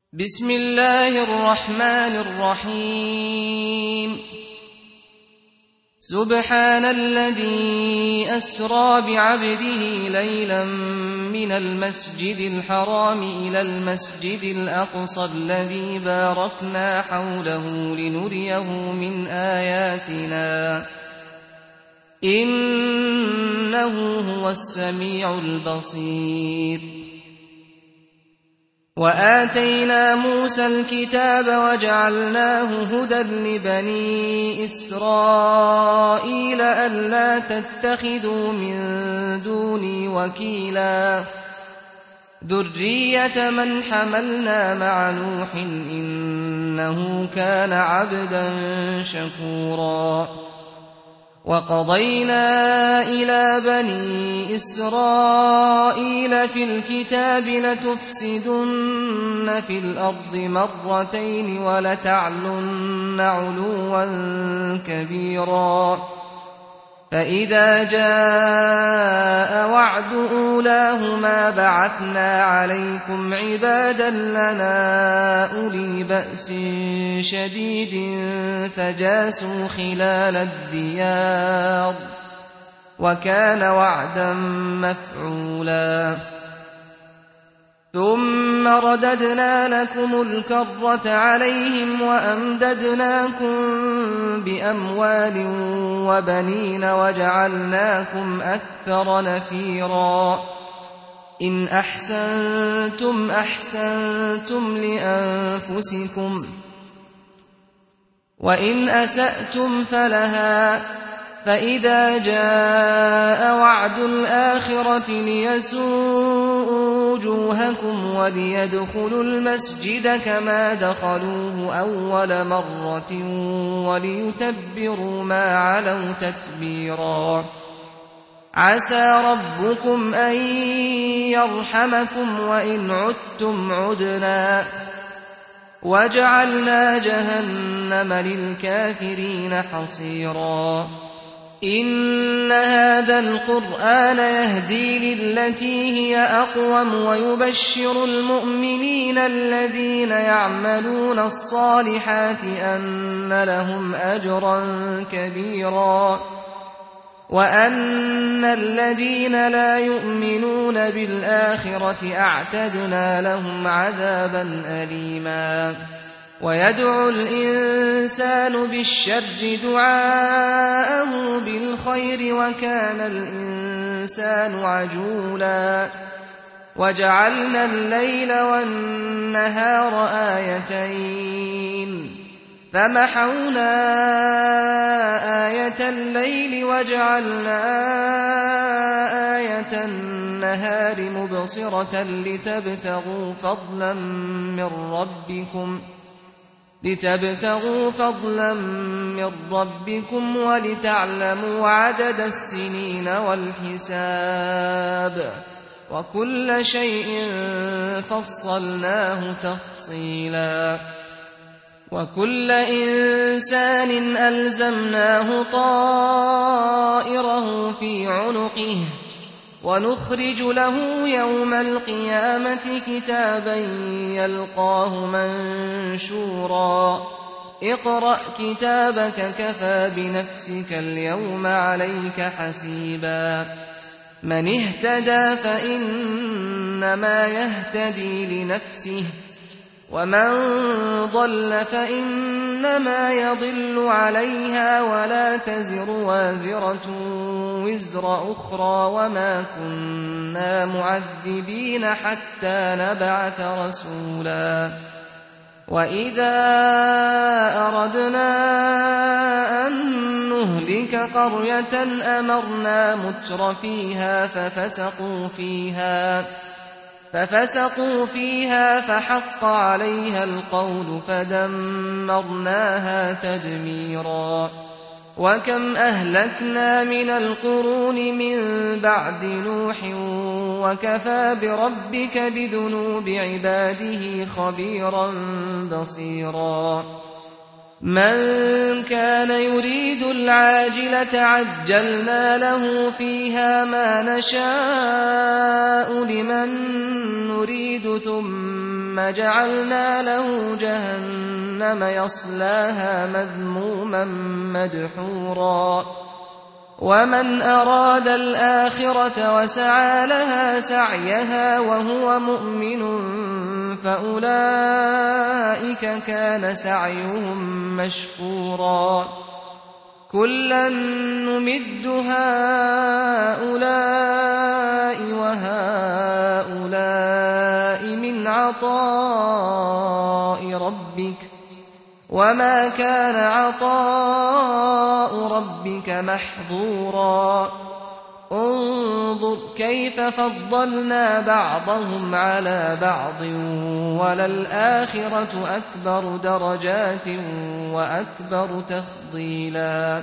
بسم الله الرحمن الرحيم سبحان الذي أسرى بعبده ليلا من المسجد الحرام إلى المسجد الأقصى الذي باركنا حوله لنريه من آياتنا إنه هو السميع البصير. وآتينا موسى الكتاب وجعلناه هدى لبني إسرائيل ألا تتخذوا من دوني وكيلا ذرية من حملنا مع نوح إنه كان عبدا شكورا. وقضينا إلى بني إسرائيل في الكتاب لتفسدن في الأرض مرتين ولتعلن علوا كبيرا. فإذا جاء وعد أولاهما بعثنا عليكم عبادا لنا أولي بأس شديد فجاسوا خلال الديار وكان وعدا مفعولا. ثم رددنا لكم الكرة عليهم وأمددناكم بأموال وبنين وجعلناكم أكثر نفيرا. إن أحسنتم أحسنتم لأنفسكم وإن أسأتم فلها. فإذا جاء وعد الآخرة ليسوءوا وجوهكم وليدخلوا المسجد كما دخلوه أول مرة وليتبروا ما علوا تتبيرا. عسى ربكم أن يرحمكم وإن عدتم عدنا وجعلنا جهنم للكافرين حصيرا. إن هذا القرآن يهدي للتي هي أقوم ويبشر المؤمنين الذين يعملون الصالحات أن لهم أجرا كبيرا وأن الذين لا يؤمنون بالآخرة أعتدنا لهم عذابا أليما. ويدعو الإنسان بالشر دعاءه بالخير وكان الإنسان عجولا. وجعلنا الليل والنهار آيتين فمحونا آية الليل وجعلنا آية النهار مبصرة لتبتغوا فضلا من ربكم ولتعلموا عدد السنين والحساب وكل شيء فصلناه تفصيلا. وكل إنسان ألزمناه طائره في عنقه ونخرج له يوم القيامة كتابا يلقاه منشورا. اقرأ كتابك كفى بنفسك اليوم عليك حسيبا. من اهتدى فإنما يهتدي لنفسه ومن ضل فإنما يضل عليها ولا تزر وازرة وزر أخرى وما كنا معذبين حتى نبعث رسولا. وإذا أردنا أن نهلك قرية أمرنا متر فيها ففسقوا فيها فحق عليها القول فدمرناها تدميرا. وكم أهلكنا من القرون من بعد نوح وكفى بربك بذنوب عباده خبيرا بصيرا. من كان يريد العاجلة عجلنا له فيها ما نشاء لمن نريد ثم ثم جعلنا له جهنم يصلاها مذموما مدحورا ومن أراد الآخرة وسعى لها سعيها وهو مؤمن فأولئك كان سعيهم مشكورا كلا نمد هؤلاء وهؤلاء من عطاء ربك وما كان عطاء ربك محظورا انظر كيف فضلنا بعضهم على بعض وللآخرة أكبر درجات وأكبر تفضيلا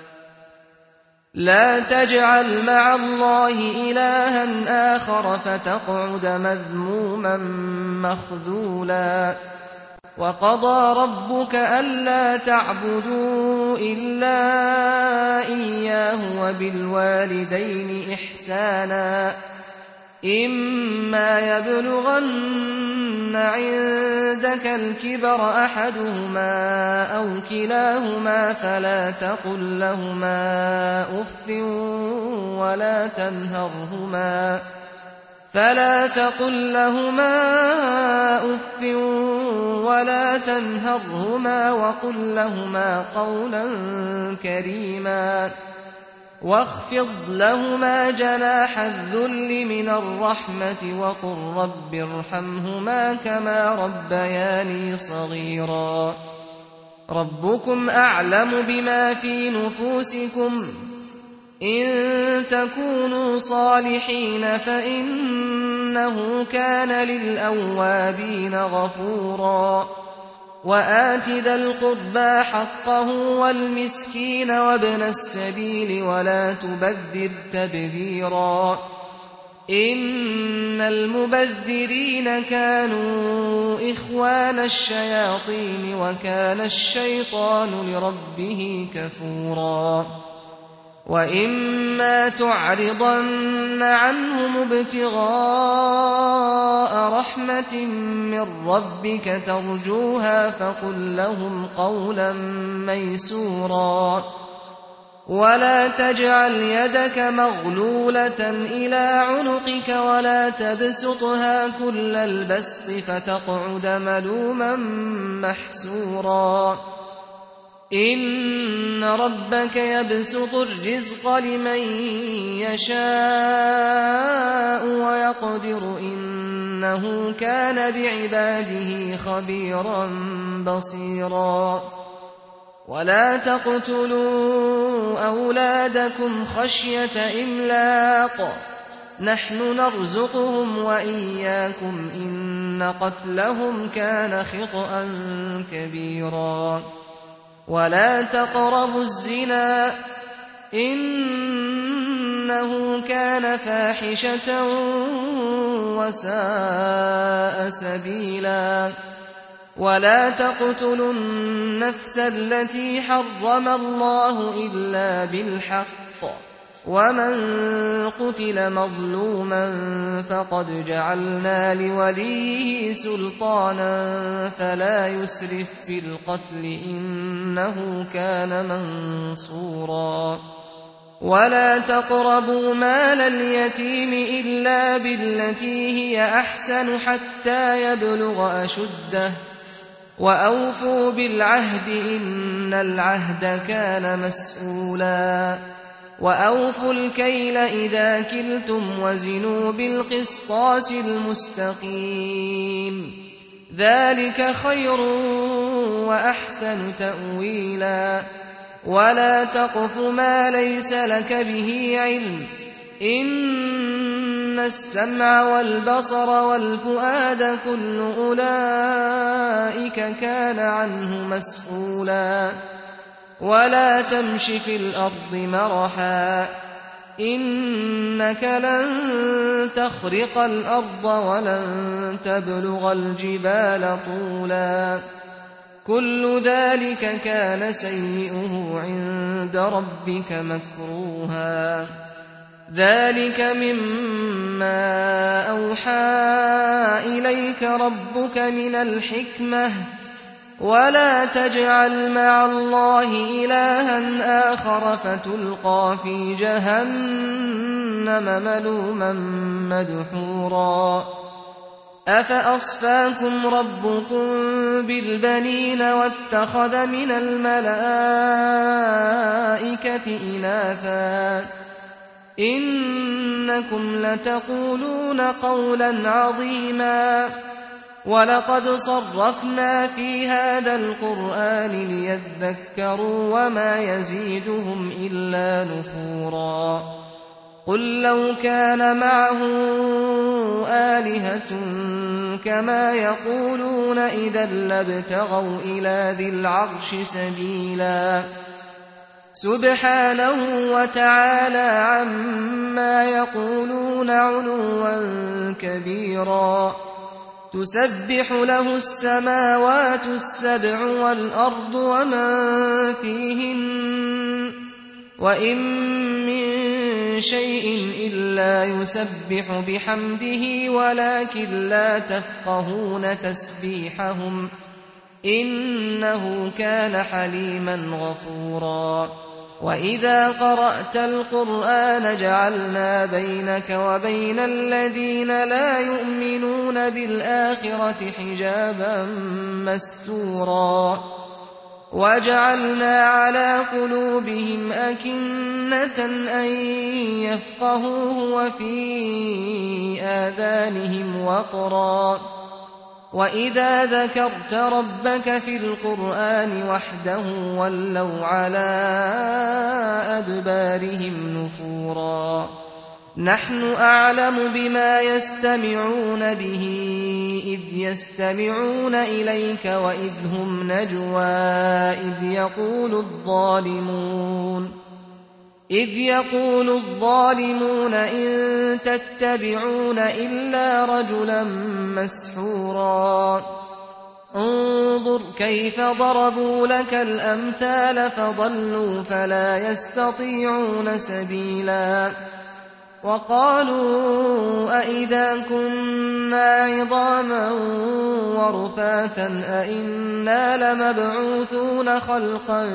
لا تجعل مع الله إلها آخر فتقعد مذموما مخذولا وقضى ربك ألا تعبدوا إلا إياه وبالوالدين إحسانا إما يبلغن عندك الكبر أحدهما أو كلاهما فلا تقل لهما أف ولا تنهرهما وقل لهما قولا كريما واخفض لهما جناح الذل من الرحمة وقل رب ارحمهما كما ربياني صغيرا ربكم أعلم بما في نفوسكم إن تكونوا صالحين فإنه كان للأوابين غفورا وآت ذا القربى حقه والمسكين وابن السبيل ولا تبذر تبذيرا إن المبذرين كانوا إخوان الشياطين وكان الشيطان لربه كفورا وإما تعرضن عنهم ابتغاء رحمة من ربك ترجوها فقل لهم قولا ميسورا ولا تجعل يدك مغلولة إلى عنقك ولا تبسطها كل البسط فتقعد ملوما محسورا إن ربك يبسط الرزق لمن يشاء ويقدر إنه كان بعباده خبيرا بصيرا ولا تقتلوا أولادكم خشية إملاق نحن نرزقهم وإياكم إن قتلهم كان خطأ كبيرا ولا تقربوا الزنا إنه كان فاحشة وساء سبيلا ولا تقتلوا النفس التي حرم الله إلا بالحق ومن قتل مظلوما فقد جعلنا لوليه سلطانا فلا يسرف في القتل إنه كان منصورا ولا تقربوا مال اليتيم إلا بالتي هي أحسن حتى يبلغ أشده وأوفوا بالعهد إن العهد كان مسؤولا وأوفوا الكيل إذا كلتم وزنوا بالقسطاس المستقيم ذلك خير وأحسن تأويلا ولا تقف ما ليس لك به علم إن السمع والبصر والفؤاد كل أولئك كان عنه مسؤولا ولا تمش في الأرض مرحا إنك لن تخرق الأرض ولن تبلغ الجبال طولا كل ذلك كان سيئه عند ربك مكروها ذلك مما أوحى إليك ربك من الحكمة ولا تجعل مع الله إلها آخر فتلقى في جهنم ملوما مدحورا أفأصفاكم ربكم بالبنين واتخذ من الملائكة إناثا إنكم لتقولون قولا عظيما ولقد صرفنا في هذا القرآن ليذكروا وما يزيدهم إلا نفورا قل لو كان معه آلهة كما يقولون إذا لابتغوا إلى ذي العرش سبيلا سبحانه وتعالى عما يقولون علوا كبيرا تسبح له السماوات السبع والأرض ومن فيهن وإن من شيء إلا يسبح بحمده ولكن لا تفقهون تسبيحهم إنه كان حليما غفورا وإذا قرأت القرآن جعلنا بينك وبين الذين لا يؤمنون بالآخرة حجابا مستورا وجعلنا على قلوبهم أكنة أن يفقهوه وفي آذانهم وقرا وإذا ذكرت ربك في القرآن وحده ولوا على أدبارهم نفورا نحن أعلم بما يستمعون به إذ يستمعون إليك وإذ هم نجوى إذ يقول الظالمون إن تتبعون إلا رجلا مسحورا انظر كيف ضربوا لك الأمثال فضلوا فلا يستطيعون سبيلا وقالوا أئذا كنا عظاما ورفاتا أئنا لمبعوثون خلقا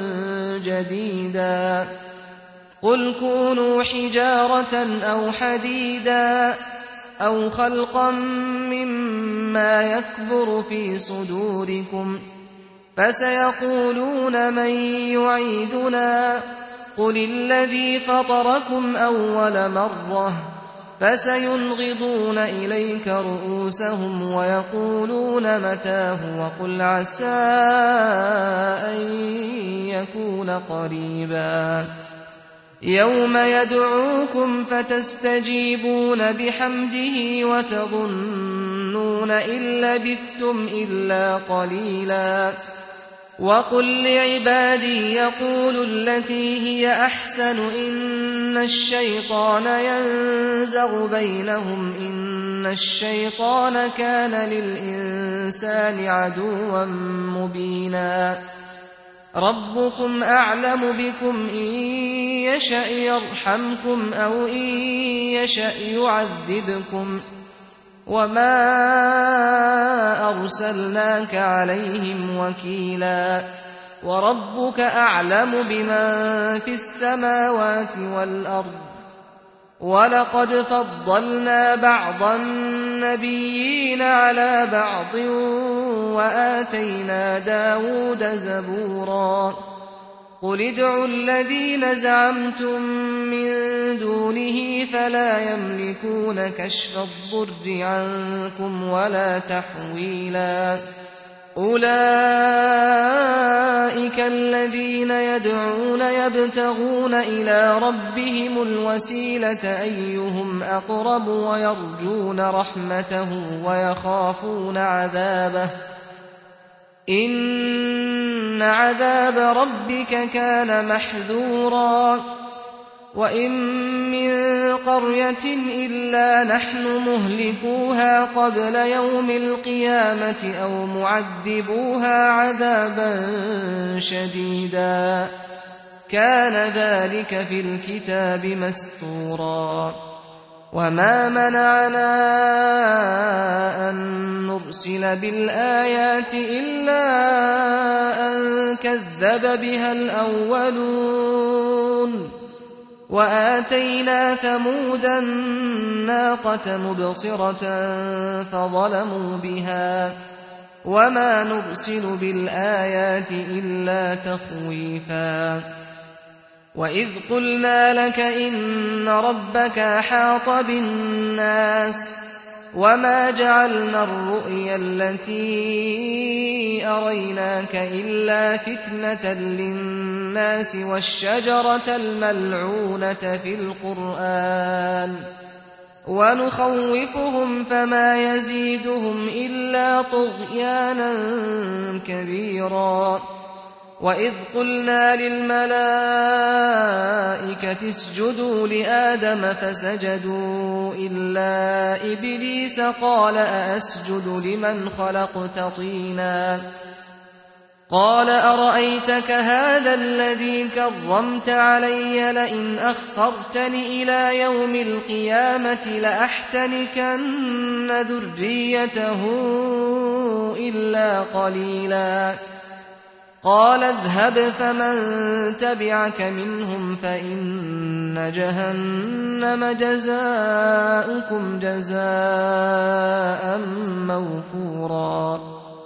جديدا قل كونوا حجارة أو حديدا أو خلقا مما يكبر في صدوركم فسيقولون من يعيدنا قل الذي فطركم أول مرة فسينغضون إليك رؤوسهم ويقولون متاه وقل عسى أن يكون قريبا يوم يدعوكم فتستجيبون بحمده وتظنون إن لبثتم إلا قليلا وقل لعبادي يقولوا التي هي أحسن إن الشيطان ينزغ بينهم إن الشيطان كان للإنسان عدوا مبينا ربكم أعلم بكم إن يشأ يرحمكم أو إن يشأ يعذبكم وما أرسلناك عليهم وكيلا وربك أعلم بمن في السماوات والأرض ولقد فضلنا بعض النبيين على بعض وآتينا داود زبورا قل ادعوا الذين زعمتم من دونه فلا يملكون كشف الضر عنكم ولا تحويلا أولئك الذين يدعون يبتغون إلى ربهم الوسيلة أيهم أقرب ويرجون رحمته ويخافون عذابه إن عذاب ربك كان محذورا وإن من قرية إلا نحن مهلكوها قبل يوم القيامة أو معذبوها عذابا شديدا كان ذلك في الكتاب مسطورا وما منعنا أن نرسل بالآيات إلا أن كذب بها الأولون وآتينا ثمود الناقة مبصرة فظلموا بها وما نرسل بالآيات إلا تخويفا وإذ قلنا لك إن ربك أحاط بالناس وما جعلنا الرؤيا التي أريناك إلا فتنة للناس والشجرة الملعونة في القرآن ونخوفهم فما يزيدهم إلا طغيانا كبيرا وإذ قلنا للملائكة اسجدوا لآدم فسجدوا إلا إبليس قال أأسجد لمن خلقت طينا قال أرأيتك هذا الذي كرمت علي لئن أخرتني إلى يوم القيامة لأحتنكن ذريته إلا قليلا قال اذهب فمن تبعك منهم فإن جهنم جزاؤكم جزاء موفورا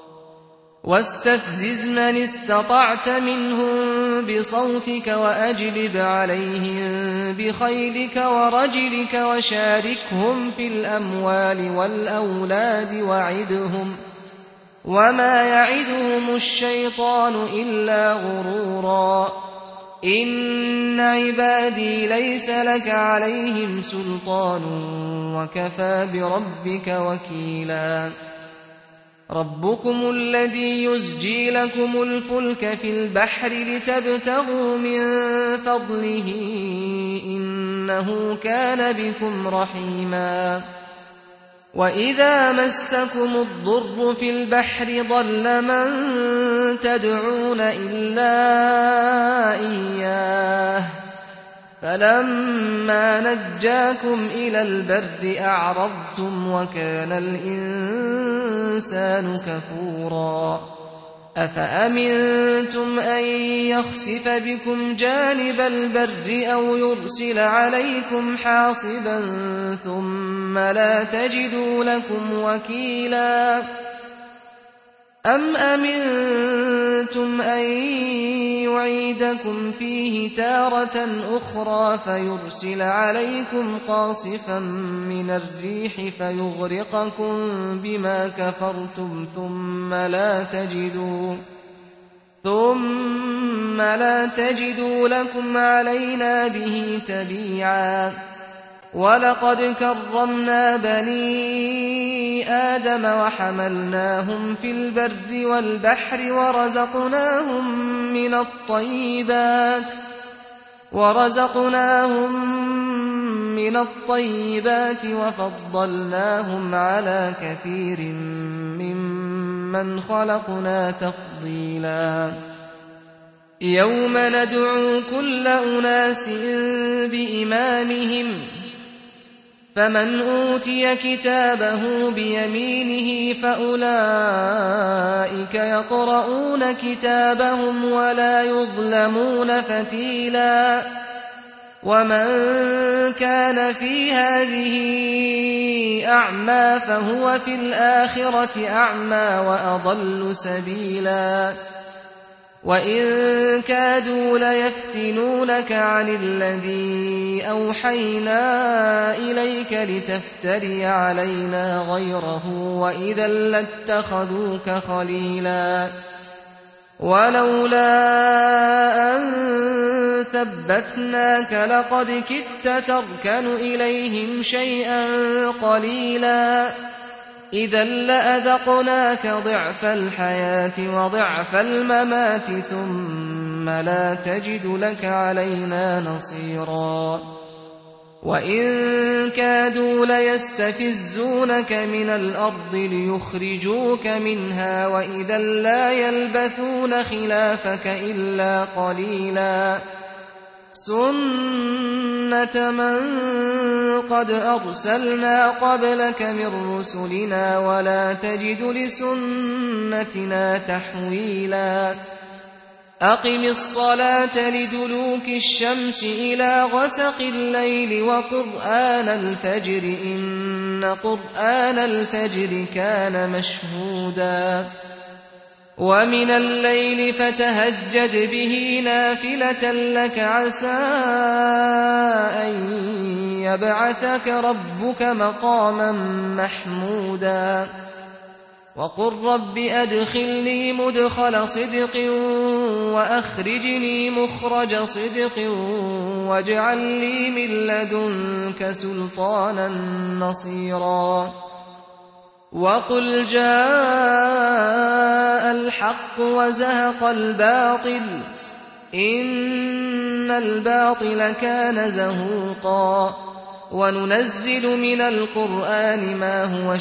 واستفزز من استطعت منهم بصوتك وأجلب عليهم بخيلك ورجلك وشاركهم في الأموال والأولاد وعدهم وما يعدهم الشيطان إلا غرورا إن عبادي ليس لك عليهم سلطان وكفى بربك وكيلا ربكم الذي يزجي لكم الفلك في البحر لتبتغوا من فضله إنه كان بكم رحيما وإذا مسكم الضر في البحر ضل من تدعون إلا إياه فلما نجاكم إلى البر أعرضتم وكان الإنسان كفورا أفأمنتم أن يخسف بكم جانب البر أو يرسل عليكم حاصبا ثم لا تجدوا لكم وكيلا أم أمنتم أن يعيدكم فيه تارة أخرى فيرسل عليكم قاصفا من الريح فيغرقكم بما كفرتم ثم لا تجدوا لكم علينا به تبيعا ولقد كرمنا بني آدم وحملناهم في البر والبحر ورزقناهم من الطيبات وفضلناهم على كثير ممن خلقنا تفضيلا يوم ندعو كل أناس بإمامهم فمن أوتي كتابه بيمينه فأولئك يقرؤون كتابهم ولا يظلمون فتيلا ومن كان في هذه أعمى فهو في الآخرة أعمى وأضل سبيلا وإن كادوا ليفتنونك عن الذي أوحينا إليك لتفتري علينا غيره وإذا لاتخذوك خليلا ولولا أن ثبتناك لقد كدت تركن إليهم شيئا قليلا إذا لأذقناك ضعف الحياة وضعف الممات ثم لا تجد لك علينا نصيرا وإن كادوا ليستفزونك من الأرض ليخرجوك منها وإذا لا يلبثون خلافك إلا قليلا سُنَّةَ مَن قَدْ أَرْسَلْنَا قَبْلَكَ مِن رُّسُلِنَا وَلَا تَجِدُ لِسُنَّتِنَا تَحْوِيلًا أَقِمِ الصَّلَاةَ لِدُلُوكِ الشَّمْسِ إِلَىٰ غَسَقِ اللَّيْلِ وَقُرْآنَ الْفَجْرِ ۖ إِنَّ قُرْآنَ الْفَجْرِ كَانَ مَشْهُودًا وَمِنَ اللَّيْلِ فَتَهَجَّدْ بِهِ نَافِلَةً لَّكَ عَسَىٰ أَن يَبْعَثَكَ رَبُّكَ مَقَامًا مَّحْمُودًا وَقُل رَّبِّ أَدْخِلْنِي مُدْخَلَ صِدْقٍ وَأَخْرِجْنِي مُخْرَجَ صِدْقٍ وَاجْعَل لِّي مِن لَّدُنكَ سُلْطَانًا نَّصِيرًا وَقُلْ جَاءَ الْحَقُّ وَزَهَقَ الْبَاطِلُ إِنَّ الْبَاطِلَ كَانَ زَهُوقًا وَنُنَزِّلُ مِنَ الْقُرْآنِ مَا هُوَ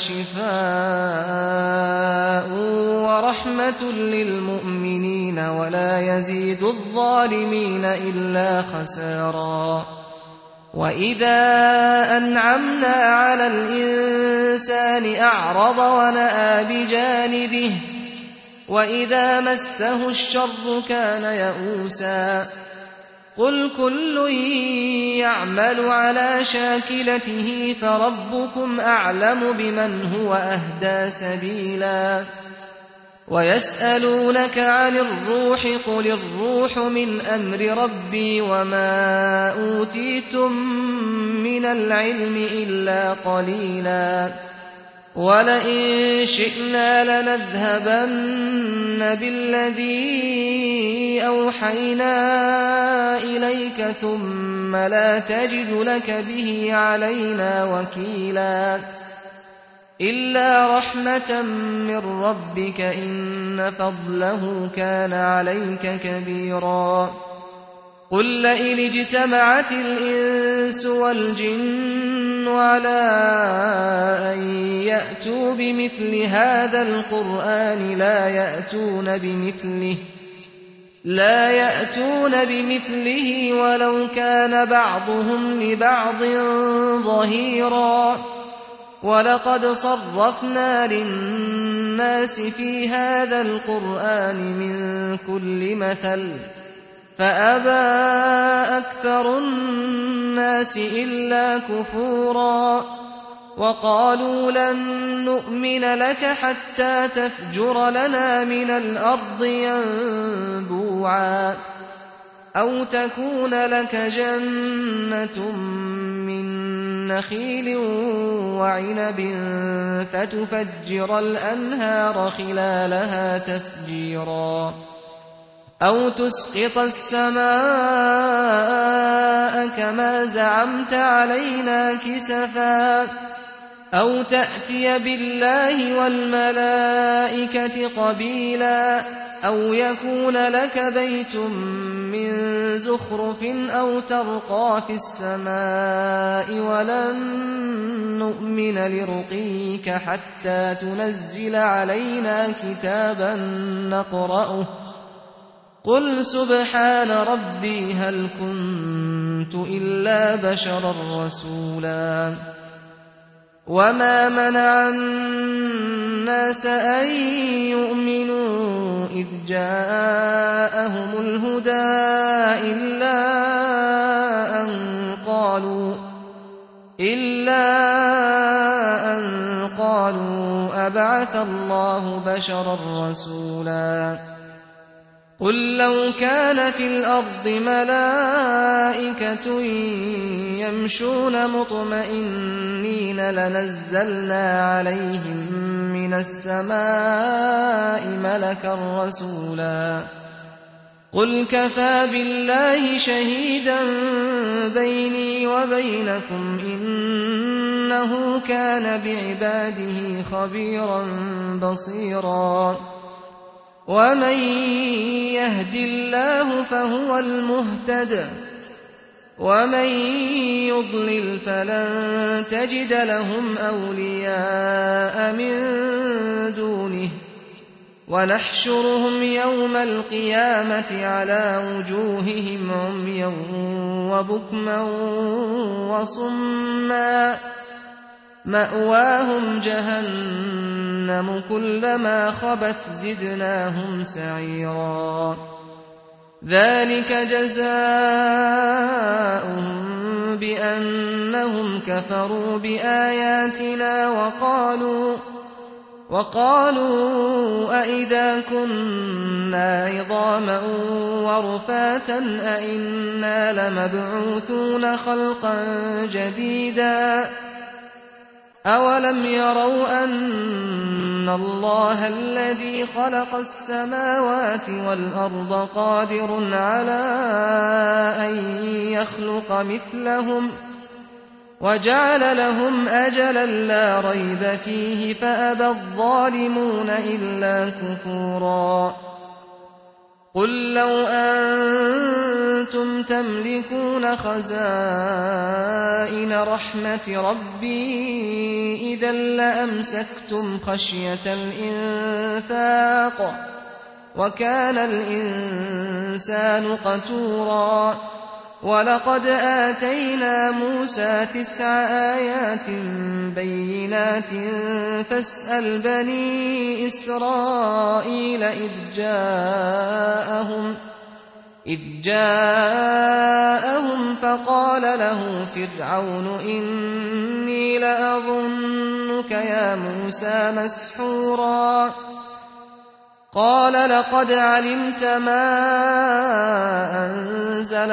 شِفَاءٌ وَرَحْمَةٌ لِّلْمُؤْمِنِينَ وَلَا يَزِيدُ الظَّالِمِينَ إِلَّا خَسَارًا وَإِذَا أَنْعَمْنَا عَلَى الْإِنسَانِ أَعْرَضَ وَنَأَىٰ بِجَانِبِهِ وَإِذَا مَسَّهُ الشَّرُّ كَانَ يَئُوسًا قُلْ كُلٌّ يَعْمَلُ عَلَىٰ شَاكِلَتِهِ فَرَبُّكُمْ أَعْلَمُ بِمَنْ هُوَ أَهْدَىٰ سَبِيلًا وَيَسْأَلُونَكَ عَنِ الرُّوحِ قُلِ الرُّوحُ مِنْ أَمْرِ رَبِّي وَمَا أُوتِيتُم مِّنَ الْعِلْمِ إِلَّا قَلِيلًا وَلَئِن شِئْنَا لَنَذْهَبَنَّ بِالَّذِي أَوْحَيْنَا إِلَيْكَ ثُمَّ لَا تَجِدُ لَكَ بِهِ عَلَيْنَا وَكِيلًا إِلَّا رَحْمَةً مِّن رَّبِّكَ إِنَّ فَضْلَهُ كَانَ عَلَيْكَ كَبِيرًا قُل لَّئِنِ اجْتَمَعَتِ الْإِنسُ وَالْجِنُّ عَلَىٰ أَن يَأْتُوا بِمِثْلِ هَٰذَا الْقُرْآنِ لَا يَأْتُونَ بِمِثْلِهِ وَلَوْ كَانَ بَعْضُهُمْ لِبَعْضٍ ظَهِيرًا وَلَقَدْ صَرَّفْنَا لِلنَّاسِ فِي هَٰذَا الْقُرْآنِ مِن كُلِّ مَثَلٍ فَأَبَىٰ أَكْثَرُ النَّاسِ إِلَّا كُفُورًا وَقَالُوا لَن نُّؤْمِنَ لَكَ حَتَّىٰ تَفْجُرَ لَنَا مِنَ الْأَرْضِ يَنبُوعًا أَوْ تَكُونَ لَكَ جَنَّةٌ مِّن نَّخِيلٍ وَعِنَبٍ فَتُفَجِّرَ الْأَنْهَارَ خِلَالَهَا تَفْجِيرًا أَوْ تُسْقِطَ السَّمَاءَ كَمَا زَعَمْتَ عَلَيْنَا كِسَفًا أَوْ تَأْتِيَ بِاللَّهِ وَالْمَلَائِكَةِ قَبِيلًا أَوْ يَكُونَ لَكَ بَيْتٌ مِّن زُخْرُفٍ أَوْ تَرْقَىٰ فِي السَّمَاءِ وَلَن نُّؤْمِنَ لِرُقِيِّكَ حَتَّىٰ تُنَزِّلَ عَلَيْنَا كِتَابًا نَّقْرَؤُهُ قُلْ سُبْحَانَ رَبِّي هَلْ كُنتُ إِلَّا بَشَرًا رَّسُولًا وَمَا مَنَعَ النَّاسَ أَن يُؤْمِنُوا إِذْ جَاءَهُمُ الْهُدَىٰ إِلَّا أَن قَالُوا أَبَعَثَ اللَّهُ بَشَرًا رَّسُولًا قُل لَّوْ كَانَ فِي الْأَرْضِ مَلَائِكَةٌ يَمْشُونَ مُطْمَئِنِّينَ لَنَزَّلْنَا عَلَيْهِم مِّنَ السَّمَاءِ مَلَكًا رَّسُولًا قُلْ كَفَىٰ بِاللَّهِ شَهِيدًا بَيْنِي وَبَيْنَكُمْ إِنَّهُ كَانَ بِعِبَادِهِ خَبِيرًا بَصِيرًا وَمَن يَهْدِ اللَّهُ فَهُوَ الْمُهْتَدِ وَمَن يُضْلِلْ فَلَن تَجِدَ لَهُمْ أَوْلِيَاءَ مِن دُونِهِ ونحشرهم يوم القيامة على وجوههم عميا وبكما وصما مأواهم جهنم كلما خبت زدناهم سعيرا ذلك جزاؤهم بأنهم كفروا بآياتنا وقالوا أئذا كنا عظاما ورفاتا أئنا لمبعوثون خلقا جديدا أولم يروا أن الله الذي خلق السماوات والأرض قادر على أن يخلق مثلهم وجعل لهم أجلا لا ريب فيه فأبى الظالمون إلا كفورا قل لو أنتم تملكون خزائن رحمة ربي إذا لأمسكتم خشية الإنفاق وكان الإنسان قتورا ولقد آتينا موسى 9 آيات بينات فاسأل بني إسرائيل إذ جاءهم فقال له فرعون إني لأظنك يا موسى مسحورا قال لقد علمت ما أنزل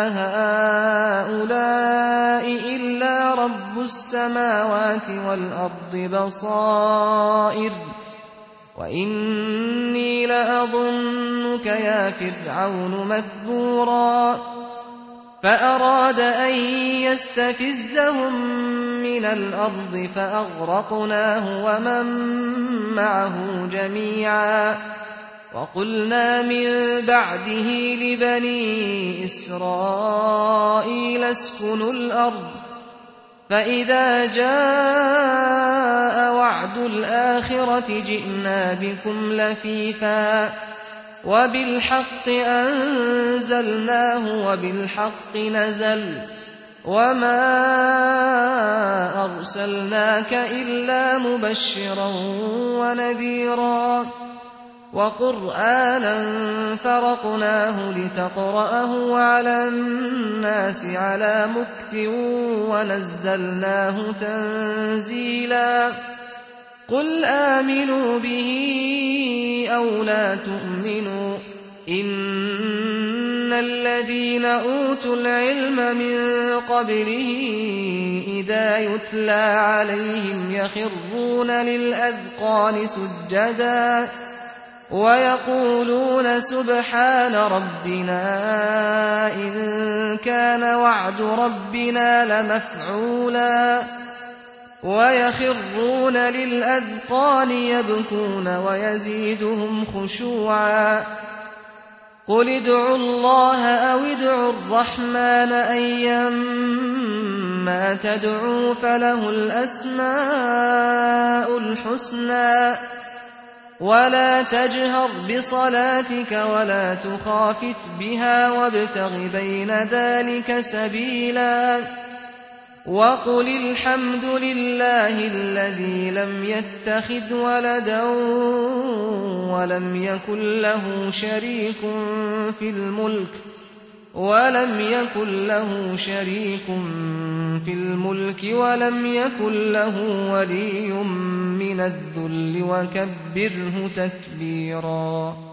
هؤلاء إلا رب السماوات والأرض بصائر وإني لأظنك يا فرعون مثبورا فأراد أن يستفزهم من الأرض فأغرقناه ومن معه جميعا وقلنا من بعده لبني إسرائيل اسكنوا الأرض فإذا جاء وعد الآخرة جئنا بكم لفيفا وبالحق أنزلناه وبالحق نزل وما أرسلناك إلا مبشرا ونذيرا وقرآنا فرقناه لتقرأه على الناس على مكث ونزلناه تنزيلا قل آمنوا به أو لا تؤمنوا إن الذين أوتوا العلم من قبله إذا يتلى عليهم يخرون للأذقان سجدا ويقولون سبحان ربنا إن كان وعد ربنا لمفعولا ويخرون للأذقان يبكون ويزيدهم خشوعا قل ادعوا الله أو ادعوا الرحمن أيما تدعوا فله الأسماء الحسنى ولا تجهر بصلاتك ولا تخافت بها وابتغ بين ذلك سبيلا وقل الحمد لله الذي لم يتخذ ولدا ولم يكن له شريك في الملك ولم يكن له ولي من الذل وكبره تكبيرا